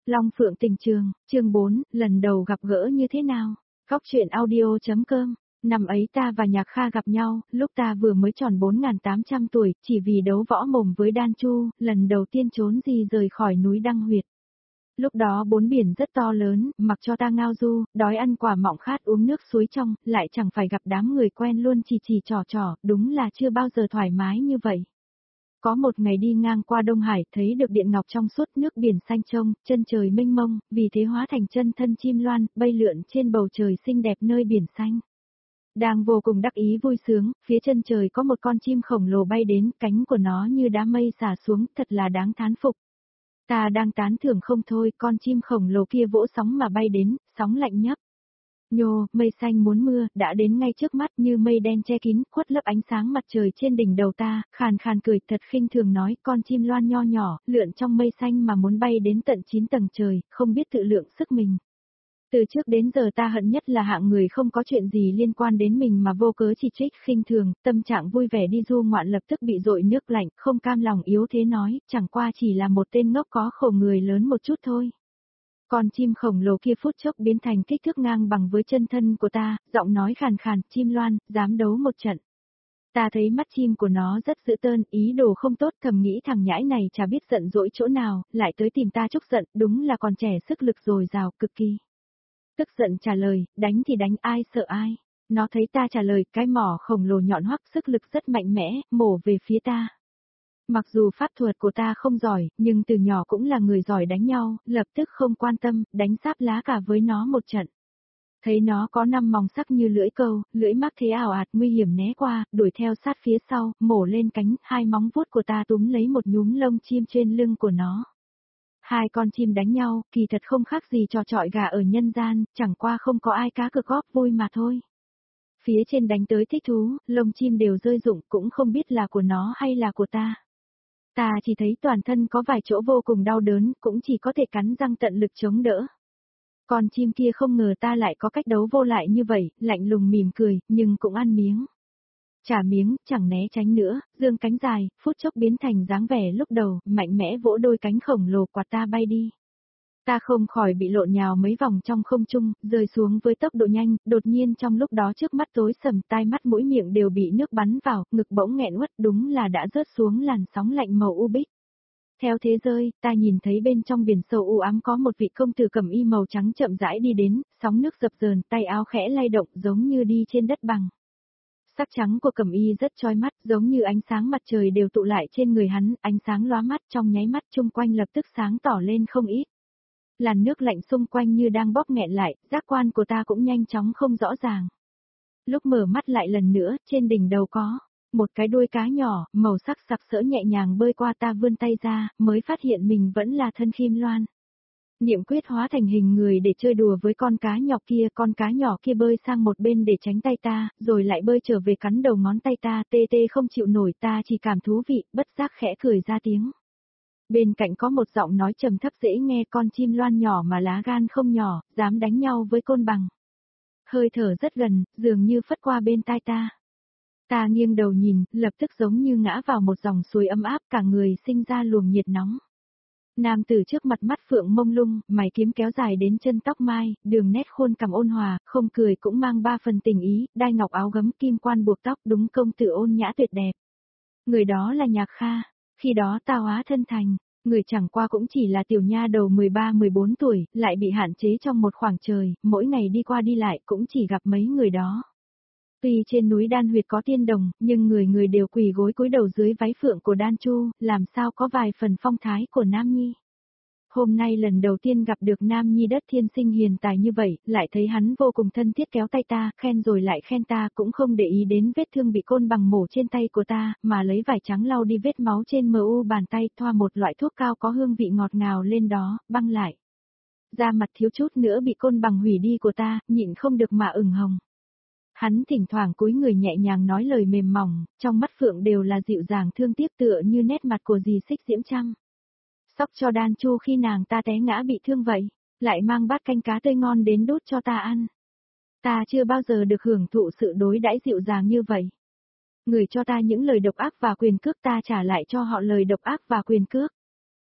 Long Phượng Tình Trường, chương 4, lần đầu gặp gỡ như thế nào? Góc truyện audio.com. Năm ấy ta và Nhạc Kha gặp nhau, lúc ta vừa mới tròn 4.800 tuổi, chỉ vì đấu võ mồm với Đan Chu, lần đầu tiên trốn gì rời khỏi núi Đăng Huyệt. Lúc đó bốn biển rất to lớn, mặc cho ta ngao du, đói ăn quả mọng khát uống nước suối trong, lại chẳng phải gặp đám người quen luôn chỉ trò, đúng là chưa bao giờ thoải mái như vậy. Có một ngày đi ngang qua Đông Hải, thấy được điện ngọc trong suốt, nước biển xanh trông, chân trời mênh mông, vì thế hóa thành chân thân chim loan, bay lượn trên bầu trời xinh đẹp nơi biển xanh. Đang vô cùng đắc ý vui sướng, phía chân trời có một con chim khổng lồ bay đến, cánh của nó như đám mây xả xuống, thật là đáng thán phục. Ta đang tán thưởng không thôi, con chim khổng lồ kia vỗ sóng mà bay đến, sóng lạnh nhấp. Nhô, mây xanh muốn mưa, đã đến ngay trước mắt như mây đen che kín, khuất lấp ánh sáng mặt trời trên đỉnh đầu ta, khàn khàn cười thật khinh thường nói, con chim loan nho nhỏ, lượn trong mây xanh mà muốn bay đến tận 9 tầng trời, không biết tự lượng sức mình. Từ trước đến giờ ta hận nhất là hạng người không có chuyện gì liên quan đến mình mà vô cớ chỉ trích khinh thường, tâm trạng vui vẻ đi du ngoạn lập tức bị dội nước lạnh, không cam lòng yếu thế nói, chẳng qua chỉ là một tên ngốc có khổ người lớn một chút thôi. Con chim khổng lồ kia phút chốc biến thành kích thước ngang bằng với chân thân của ta, giọng nói khàn khàn, chim loan, dám đấu một trận. Ta thấy mắt chim của nó rất dữ tợn, ý đồ không tốt, thầm nghĩ thằng nhãi này chả biết giận dỗi chỗ nào, lại tới tìm ta chốc giận, đúng là còn trẻ sức lực dồi dào cực kỳ. Tức giận trả lời, đánh thì đánh ai sợ ai. Nó thấy ta trả lời, cái mỏ khổng lồ nhọn hoắt sức lực rất mạnh mẽ, mổ về phía ta. Mặc dù pháp thuật của ta không giỏi, nhưng từ nhỏ cũng là người giỏi đánh nhau, lập tức không quan tâm, đánh sáp lá cả với nó một trận. Thấy nó có 5 móng sắc như lưỡi câu, lưỡi mắc thế ảo ạt nguy hiểm né qua, đuổi theo sát phía sau, mổ lên cánh, 2 móng vuốt của ta túm lấy một nhúm lông chim trên lưng của nó. Hai con chim đánh nhau, kỳ thật không khác gì trò chọi gà ở nhân gian, chẳng qua không có ai cá cược góp vui mà thôi. Phía trên đánh tới thích thú, lông chim đều rơi rụng, cũng không biết là của nó hay là của ta. Ta chỉ thấy toàn thân có vài chỗ vô cùng đau đớn, cũng chỉ có thể cắn răng tận lực chống đỡ. Con chim kia không ngờ ta lại có cách đấu vô lại như vậy, lạnh lùng mỉm cười, nhưng cũng ăn miếng. Trả miếng, chẳng né tránh nữa, dương cánh dài, phút chốc biến thành dáng vẻ lúc đầu, mạnh mẽ vỗ đôi cánh khổng lồ quạt ta bay đi. Ta không khỏi bị lộn nhào mấy vòng trong không trung, rơi xuống với tốc độ nhanh, đột nhiên trong lúc đó trước mắt tối sầm, tai mắt mũi miệng đều bị nước bắn vào, ngực bỗng nghẹn uất, đúng là đã rớt xuống làn sóng lạnh màu u bích. Theo thế rơi, ta nhìn thấy bên trong biển sâu u ám có một vị công tử cẩm y màu trắng chậm rãi đi đến, sóng nước dập dờn, tay áo khẽ lay động giống như đi trên đất bằng. Sắc trắng của cẩm y rất chói mắt, giống như ánh sáng mặt trời đều tụ lại trên người hắn, ánh sáng lóa mắt trong nháy mắt chung quanh lập tức sáng tỏ lên không ít. Làn nước lạnh xung quanh như đang bóp nghẹn lại, giác quan của ta cũng nhanh chóng không rõ ràng. Lúc mở mắt lại lần nữa, trên đỉnh đầu có một cái đuôi cá nhỏ, màu sắc sặc sỡ nhẹ nhàng bơi qua, ta vươn tay ra, mới phát hiện mình vẫn là thân Kim Loan. Niệm quyết hóa thành hình người để chơi đùa với con cá nhỏ kia bơi sang một bên để tránh tay ta, rồi lại bơi trở về cắn đầu ngón tay ta, tê tê không chịu nổi, ta chỉ cảm thú vị, bất giác khẽ cười ra tiếng. Bên cạnh có một giọng nói trầm thấp dễ nghe, con chim loan nhỏ mà lá gan không nhỏ, dám đánh nhau với côn bằng. Hơi thở rất gần, dường như phất qua bên tai ta. Ta nghiêng đầu nhìn, lập tức giống như ngã vào một dòng suối ấm áp, cả người sinh ra luồng nhiệt nóng. Nam tử trước mặt mắt phượng mông lung, mày kiếm kéo dài đến chân tóc mai, đường nét khuôn cằm ôn hòa, không cười cũng mang 3 phần tình ý, đai ngọc áo gấm kim quan buộc tóc, đúng công tử ôn nhã tuyệt đẹp. Người đó là Nhạc Kha, khi đó ta hóa thân thành, người chẳng qua cũng chỉ là tiểu nha đầu 13-14 tuổi, lại bị hạn chế trong một khoảng trời, mỗi ngày đi qua đi lại cũng chỉ gặp mấy người đó. Tuy trên núi Đan Huyệt có tiên đồng, nhưng người người đều quỳ gối cúi đầu dưới váy phượng của Đan Chu, làm sao có vài phần phong thái của Nam Nhi. Hôm nay lần đầu tiên gặp được Nam Nhi đất thiên sinh hiền tài như vậy, lại thấy hắn vô cùng thân thiết kéo tay ta, khen rồi lại khen ta, cũng không để ý đến vết thương bị côn bằng mổ trên tay của ta, mà lấy vải trắng lau đi vết máu trên mu bàn tay, thoa một loại thuốc cao có hương vị ngọt ngào lên đó, băng lại. Da mặt thiếu chút nữa bị côn bằng hủy đi của ta, nhịn không được mà ửng hồng. Hắn thỉnh thoảng cúi người nhẹ nhàng nói lời mềm mỏng, trong mắt phượng đều là dịu dàng thương tiếc tựa như nét mặt của dì Xích Diễm Trăng. Sóc cho Đan Chu khi nàng ta té ngã bị thương vậy, lại mang bát canh cá tươi ngon đến đút cho ta ăn. Ta chưa bao giờ được hưởng thụ sự đối đãi dịu dàng như vậy. Người cho ta những lời độc ác và quyền cước, ta trả lại cho họ lời độc ác và quyền cước.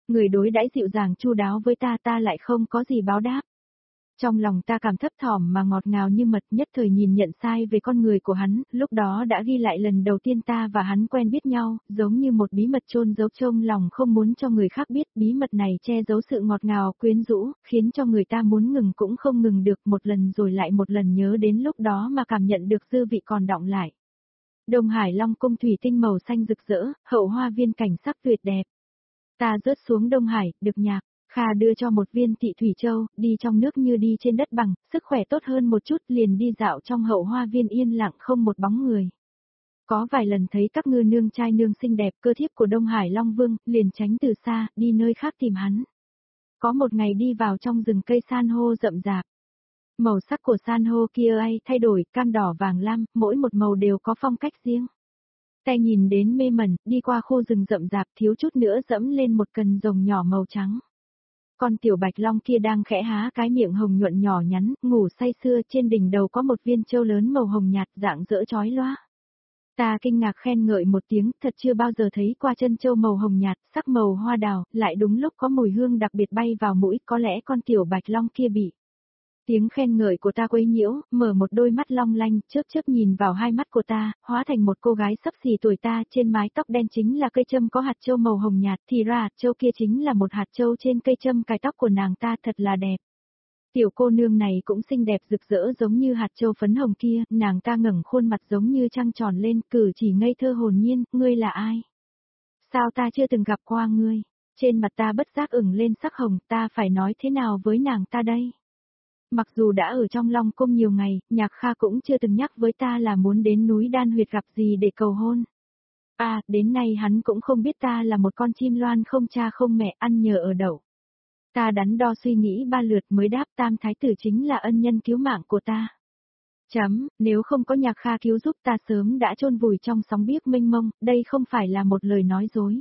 Người đối đãi dịu dàng chu đáo với ta lại không có gì báo đáp. Trong lòng ta cảm thấp thỏm mà ngọt ngào như mật, nhất thời nhìn nhận sai về con người của hắn, lúc đó đã ghi lại lần đầu tiên ta và hắn quen biết nhau, giống như một bí mật chôn giấu trong lòng không muốn cho người khác biết, bí mật này che giấu sự ngọt ngào quyến rũ, khiến cho người ta muốn ngừng cũng không ngừng được, một lần rồi lại một lần nhớ đến lúc đó mà cảm nhận được dư vị còn đọng lại. Đông Hải Long cung thủy tinh màu xanh rực rỡ, hậu hoa viên cảnh sắc tuyệt đẹp. Ta rớt xuống Đông Hải, được nhạc. Kha đưa cho một viên Tị Thủy Châu, đi trong nước như đi trên đất bằng, sức khỏe tốt hơn một chút, liền đi dạo trong hậu hoa viên yên lặng không một bóng người. Có vài lần thấy các ngư nương trai nương xinh đẹp cơ thiếp của Đông Hải Long Vương, liền tránh từ xa, đi nơi khác tìm hắn. Có một ngày đi vào trong rừng cây san hô rậm rạp. Màu sắc của san hô kia ai thay đổi, cam đỏ vàng lam, mỗi một màu đều có phong cách riêng. Tay nhìn đến mê mẩn, đi qua khu rừng rậm rạp thiếu chút nữa dẫm lên một cần rồng nhỏ màu trắng. Con tiểu bạch long kia đang khẽ há cái miệng hồng nhuận nhỏ nhắn, ngủ say sưa, trên đỉnh đầu có một viên châu lớn màu hồng nhạt dạng dỡ chói loa. Ta kinh ngạc khen ngợi một tiếng, thật chưa bao giờ thấy qua chân châu màu hồng nhạt, sắc màu hoa đào, lại đúng lúc có mùi hương đặc biệt bay vào mũi, có lẽ con tiểu bạch long kia bị. Tiếng khen ngợi của ta quấy nhiễu, mở một đôi mắt long lanh, chớp chớp nhìn vào hai mắt của ta, hóa thành một cô gái xấp xì tuổi ta, trên mái tóc đen chính là cây châm có hạt châu màu hồng nhạt, thì ra hạt châu kia chính là một hạt châu trên cây châm cài tóc của nàng ta, thật là đẹp. Tiểu cô nương này cũng xinh đẹp rực rỡ giống như hạt châu phấn hồng kia, nàng ta ngẩng khuôn mặt giống như trăng tròn lên, cử chỉ ngây thơ hồn nhiên, ngươi là ai? Sao ta chưa từng gặp qua ngươi? Trên mặt ta bất giác ửng lên sắc hồng, ta phải nói thế nào với nàng ta đây? Mặc dù đã ở trong Long Cung nhiều ngày, Nhạc Kha cũng chưa từng nhắc với ta là muốn đến núi Đan Huyệt gặp gì để cầu hôn. Đến nay hắn cũng không biết ta là một con chim loan không cha không mẹ ăn nhờ ở đậu. Ta đắn đo suy nghĩ ba lượt mới đáp Tam Thái Tử chính là ân nhân cứu mạng của ta. Nếu không có Nhạc Kha cứu giúp ta sớm đã chôn vùi trong sóng biếc mênh mông, đây không phải là một lời nói dối.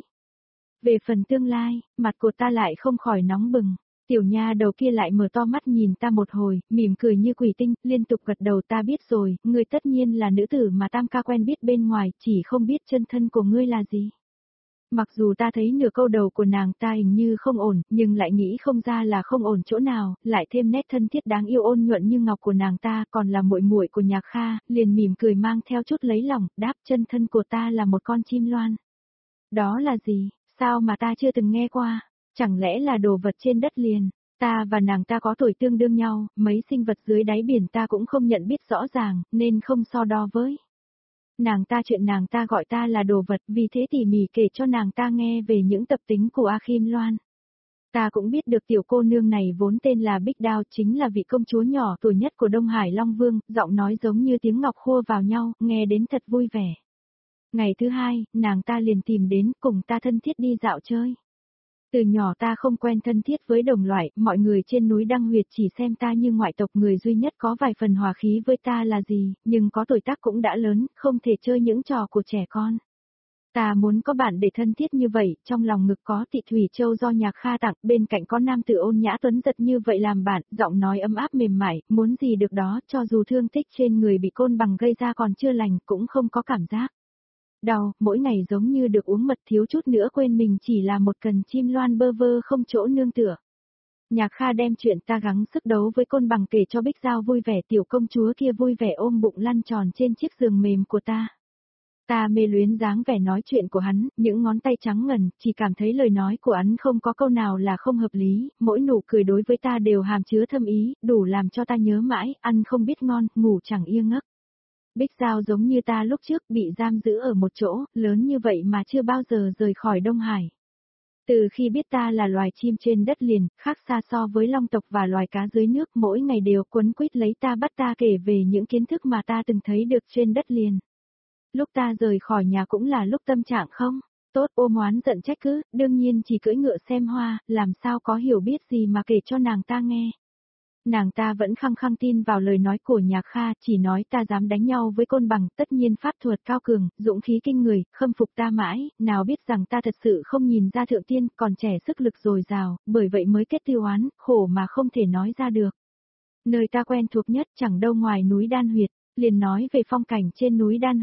Về phần tương lai, mặt của ta lại không khỏi nóng bừng. Tiểu nha đầu kia lại mở to mắt nhìn ta một hồi, mỉm cười như quỷ tinh, liên tục gật đầu ta biết rồi, ngươi tất nhiên là nữ tử mà Tam ca quen biết bên ngoài, chỉ không biết chân thân của ngươi là gì. Mặc dù ta thấy nửa câu đầu của nàng ta hình như không ổn, nhưng lại nghĩ không ra là không ổn chỗ nào, lại thêm nét thân thiết đáng yêu ôn nhuận như ngọc của nàng ta, còn là muội muội của Nhạc Kha, liền mỉm cười mang theo chút lấy lòng, đáp chân thân của ta là một con chim loan. Đó là gì, sao mà ta chưa từng nghe qua? Chẳng lẽ là đồ vật trên đất liền, ta và nàng ta có tuổi tương đương nhau, mấy sinh vật dưới đáy biển ta cũng không nhận biết rõ ràng, nên không so đo với. Chuyện nàng ta gọi ta là đồ vật, vì thế tỉ mỉ kể cho nàng ta nghe về những tập tính của A Kim Loan. Ta cũng biết được tiểu cô nương này vốn tên là Bích Đao, chính là vị công chúa nhỏ tuổi nhất của Đông Hải Long Vương, giọng nói giống như tiếng ngọc khua vào nhau, nghe đến thật vui vẻ. Ngày thứ hai, nàng ta liền tìm đến cùng ta thân thiết đi dạo chơi. Từ nhỏ ta không quen thân thiết với đồng loại, mọi người trên núi Đăng Huyệt chỉ xem ta như ngoại tộc, người duy nhất có vài phần hòa khí với ta là gì, nhưng có tuổi tác cũng đã lớn, không thể chơi những trò của trẻ con. Ta muốn có bạn để thân thiết như vậy, trong lòng ngực có Tị Thủy Châu do Nhạc Kha tặng, bên cạnh có nam tử ôn nhã tuấn giật như vậy làm bạn, giọng nói ấm áp mềm mại, muốn gì được đó, cho dù thương tích trên người bị côn bằng gây ra còn chưa lành, cũng không có cảm giác đau, mỗi ngày giống như được uống mật, thiếu chút nữa quên mình chỉ là một cần chim loan bơ vơ không chỗ nương tựa. Nhạc Kha đem chuyện ta gắng sức đấu với côn bằng kể cho Bích Giao vui vẻ, tiểu công chúa kia vui vẻ ôm bụng lăn tròn trên chiếc giường mềm của ta. Ta mê luyến dáng vẻ nói chuyện của hắn, những ngón tay trắng ngần, chỉ cảm thấy lời nói của hắn không có câu nào là không hợp lý, mỗi nụ cười đối với ta đều hàm chứa thâm ý, đủ làm cho ta nhớ mãi, ăn không biết ngon, ngủ chẳng yên giấc. Bích Giao giống như ta lúc trước bị giam giữ ở một chỗ, lớn như vậy mà chưa bao giờ rời khỏi Đông Hải. Từ khi biết ta là loài chim trên đất liền, khác xa so với long tộc và loài cá dưới nước, mỗi ngày đều quấn quýt lấy ta bắt ta kể về những kiến thức mà ta từng thấy được trên đất liền. Lúc ta rời khỏi nhà cũng là lúc tâm trạng không tốt, ôm oán giận trách cứ, đương nhiên chỉ cưỡi ngựa xem hoa, làm sao có hiểu biết gì mà kể cho nàng ta nghe. Nàng ta vẫn khăng khăng tin vào lời nói của Nhạc Kha, chỉ nói ta dám đánh nhau với côn bằng, tất nhiên pháp thuật cao cường, dũng khí kinh người, khâm phục ta mãi, nào biết rằng ta thật sự không nhìn ra thượng tiên, còn trẻ sức lực dồi dào, bởi vậy mới kết tiêu oán, khổ mà không thể nói ra được. Nơi ta quen thuộc nhất chẳng đâu ngoài núi Đan Huyệt, liền nói về phong cảnh trên núi Đan Huyệt.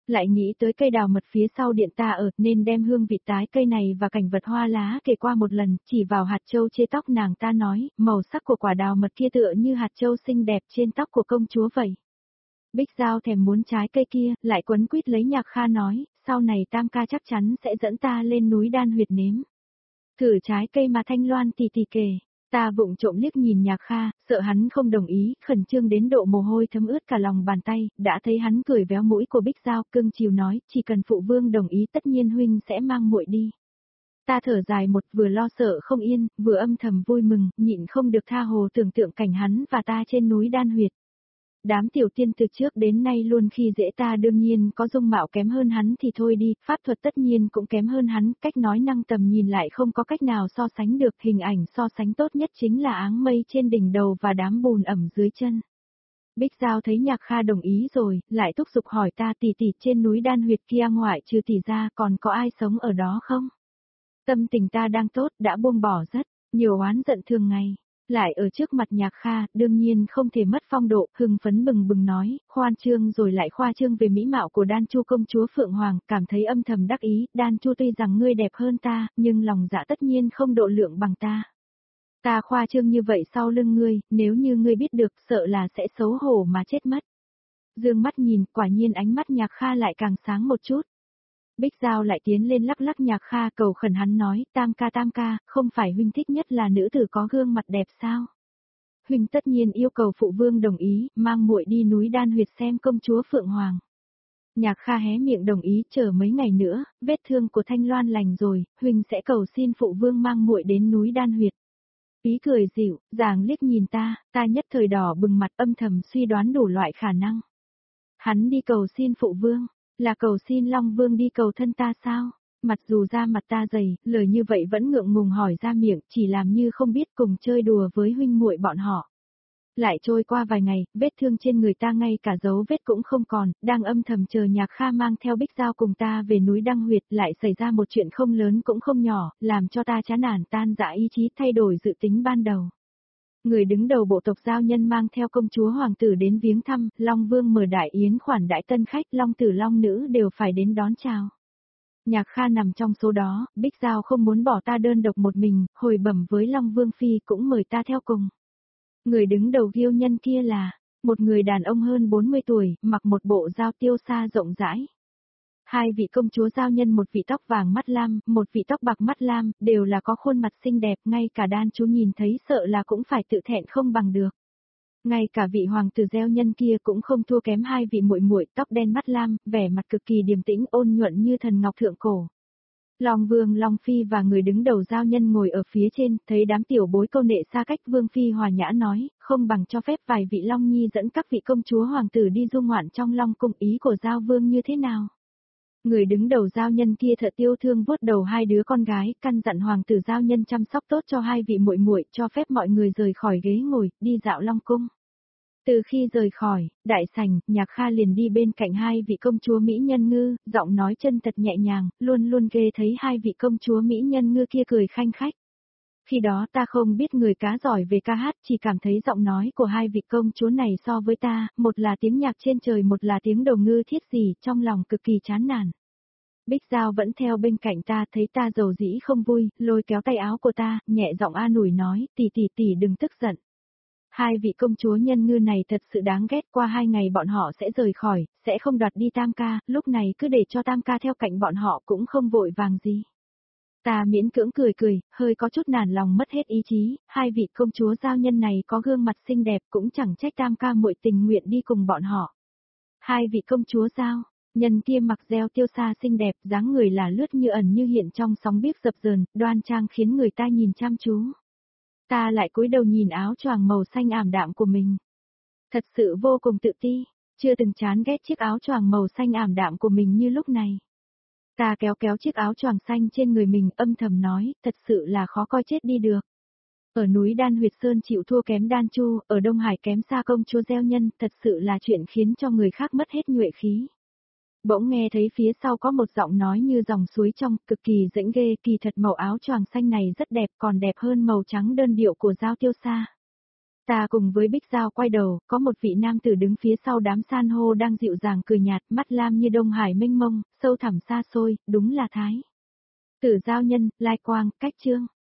Lại nghĩ tới cây đào mật phía sau điện ta ở, nên đem hương vị tái cây này và cảnh vật hoa lá kể qua một lần, chỉ vào hạt châu chê tóc nàng ta nói, màu sắc của quả đào mật kia tựa như hạt châu xinh đẹp trên tóc của công chúa vậy. Bích Giao thèm muốn trái cây kia, lại quấn quýt lấy Nhạc Kha nói, sau này Tam ca chắc chắn sẽ dẫn ta lên núi Đan Huyệt nếm. Thử trái cây mà Thanh Loan tỉ tỉ kể. Ta vụng trộm liếc nhìn Nhạc Kha, sợ hắn không đồng ý, khẩn trương đến độ mồ hôi thấm ướt cả lòng bàn tay, đã thấy hắn cười véo mũi của Bích Giao, cưng chiều nói, chỉ cần phụ vương đồng ý tất nhiên huynh sẽ mang muội đi. Ta thở dài một, vừa lo sợ không yên, vừa âm thầm vui mừng, nhịn không được tha hồ tưởng tượng cảnh hắn và ta trên núi Đan Huyệt. Đám tiểu tiên từ trước đến nay luôn khi dễ ta, đương nhiên có dung mạo kém hơn hắn thì thôi đi, pháp thuật tất nhiên cũng kém hơn hắn, cách nói năng tầm nhìn lại không có cách nào so sánh được, hình ảnh so sánh tốt nhất chính là áng mây trên đỉnh đầu và đám bùn ẩm dưới chân. Bích Giao thấy Nhạc Kha đồng ý rồi, lại thúc giục hỏi ta, tỷ tỷ, trên núi Đan Huyệt kia ngoại trừ tỷ ra còn có ai sống ở đó không? Tâm tình ta đang tốt, đã buông bỏ rất nhiều oán giận thường ngày. Lại ở trước mặt Nhạc Kha, đương nhiên không thể mất phong độ, hưng phấn bừng bừng nói, khoan trương rồi lại khoa trương về mỹ mạo của Đan Chu công chúa Phượng Hoàng, cảm thấy âm thầm đắc ý, Đan Chu tuy rằng ngươi đẹp hơn ta, nhưng lòng dạ tất nhiên không độ lượng bằng ta. Ta khoa trương như vậy sau lưng ngươi, nếu như ngươi biết được, sợ là sẽ xấu hổ mà chết mất. Dương mắt nhìn, quả nhiên ánh mắt Nhạc Kha lại càng sáng một chút. Bích Giao lại tiến lên lắc lắc Nhạc Kha cầu khẩn hắn nói, tam ca, không phải huynh thích nhất là nữ tử có gương mặt đẹp sao? Huynh tất nhiên yêu cầu phụ vương đồng ý, mang muội đi núi Đan Huyệt xem công chúa Phượng Hoàng. Nhạc Kha hé miệng đồng ý, chờ mấy ngày nữa, vết thương của Thanh Loan lành rồi, huynh sẽ cầu xin phụ vương mang muội đến núi Đan Huyệt. Ý cười dịu, dàng liếc nhìn ta nhất thời đỏ bừng mặt, âm thầm suy đoán đủ loại khả năng. Hắn đi cầu xin phụ vương. Là cầu xin Long Vương đi cầu thân ta sao? Mặc dù da mặt ta dày, lời như vậy vẫn ngượng ngùng hỏi ra miệng, chỉ làm như không biết, cùng chơi đùa với huynh muội bọn họ. Lại trôi qua vài ngày, vết thương trên người ta ngay cả dấu vết cũng không còn, đang âm thầm chờ Nhạc Kha mang theo Bích Giao cùng ta về núi Đăng Huyệt, lại xảy ra một chuyện không lớn cũng không nhỏ, làm cho ta chán nản tan rã ý chí, thay đổi dự tính ban đầu. Người đứng đầu bộ tộc Giao Nhân mang theo công chúa hoàng tử đến viếng thăm, Long Vương mở đại yến khoản đãi tân khách, Long tử Long nữ đều phải đến đón chào. Nhạc Kha nằm trong số đó, Bích Giao không muốn bỏ ta đơn độc một mình, hồi bẩm với Long Vương Phi cũng mời ta theo cùng. Người đứng đầu Ghiêu Nhân kia là một người đàn ông hơn 40 tuổi, mặc một bộ giao tiêu sa rộng rãi. Hai vị công chúa Giao Nhân, một vị tóc vàng mắt lam, một vị tóc bạc mắt lam, đều là có khuôn mặt xinh đẹp, ngay cả Đan Chu nhìn thấy sợ là cũng phải tự thẹn không bằng được. Ngay cả vị hoàng tử Gieo Nhân kia cũng không thua kém hai vị muội muội, tóc đen mắt lam, vẻ mặt cực kỳ điềm tĩnh, ôn nhuận như thần ngọc thượng cổ. Long Vương, Long Phi và người đứng đầu Giao Nhân ngồi ở phía trên, thấy đám tiểu bối câu nệ xa cách, Vương Phi hòa nhã nói, không bằng cho phép vài vị Long Nhi dẫn các vị công chúa hoàng tử đi du ngoạn trong Long cung, ý của Giao Vương như thế nào? Người đứng đầu Giao Nhân kia thật yêu thương vuốt đầu hai đứa con gái, căn dặn hoàng tử Giao Nhân chăm sóc tốt cho hai vị muội muội, cho phép mọi người rời khỏi ghế ngồi, đi dạo Long cung. Từ khi rời khỏi đại sảnh, Nhạc Kha liền đi bên cạnh hai vị công chúa Mỹ Nhân Ngư, giọng nói chân thật nhẹ nhàng, luôn luôn ghê thấy hai vị công chúa Mỹ Nhân Ngư kia cười khanh khách. Khi đó ta không biết người cá giỏi về ca hát, chỉ cảm thấy giọng nói của hai vị công chúa này so với ta, một là tiếng nhạc trên trời, một là tiếng đầu ngư thiết gì, trong lòng cực kỳ chán nản. Bích Giao vẫn theo bên cạnh ta, thấy ta dầu dĩ không vui, lôi kéo tay áo của ta, nhẹ giọng an ủi nói, tỷ đừng tức giận. Hai vị công chúa Nhân Ngư này thật sự đáng ghét, qua 2 ngày bọn họ sẽ rời khỏi, sẽ không đoạt đi Tam ca, lúc này cứ để cho Tam ca theo cạnh bọn họ cũng không vội vàng gì. Ta miễn cưỡng cười, hơi có chút nản lòng mất hết ý chí, hai vị công chúa Giao Nhân này có gương mặt xinh đẹp cũng chẳng trách Tam ca muội tình nguyện đi cùng bọn họ. Hai vị công chúa Giao Nhân kia mặc reo tiêu sa xinh đẹp, dáng người là lướt như ẩn như hiện trong sóng biếc dập dờn, đoan trang khiến người ta nhìn chăm chú. Ta lại cúi đầu nhìn áo choàng màu xanh ảm đạm của mình. Thật sự vô cùng tự ti, chưa từng chán ghét chiếc áo choàng màu xanh ảm đạm của mình như lúc này. Ta kéo chiếc áo choàng xanh trên người mình, âm thầm nói, thật sự là khó coi chết đi được. Ở núi Đan Huyệt Sơn chịu thua kém Đan Chu, ở Đông Hải kém xa công chúa Gieo Nhân, thật sự là chuyện khiến cho người khác mất hết nhuệ khí. Bỗng nghe thấy phía sau có một giọng nói như dòng suối trong, cực kỳ dĩnh ghê, kỳ thật màu áo choàng xanh này rất đẹp, còn đẹp hơn màu trắng đơn điệu của Giao Tiêu Sa. Ta cùng với Bích Giao quay đầu, có một vị nam tử đứng phía sau đám san hô đang dịu dàng cười nhạt, mắt lam như đông hải mênh mông, sâu thẳm xa xôi, đúng là Thái. Tử Giao Nhân, Lai Quang, Cách Chương.